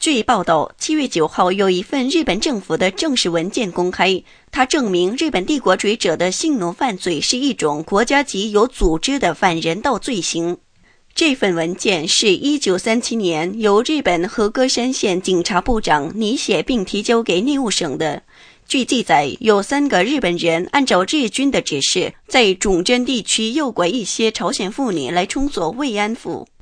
据报道，7月9号有一份日本政府的正式文件公开，它证明日本帝国主义者的性奴犯罪是一种国家级有组织的反人道罪行。这份文件是1937年由日本和歌山县警察部长拟写并提交给内务省的。据记载，有3个日本人按照日军的指示，在忠贞地区诱拐一些朝鲜妇女来充作慰安妇。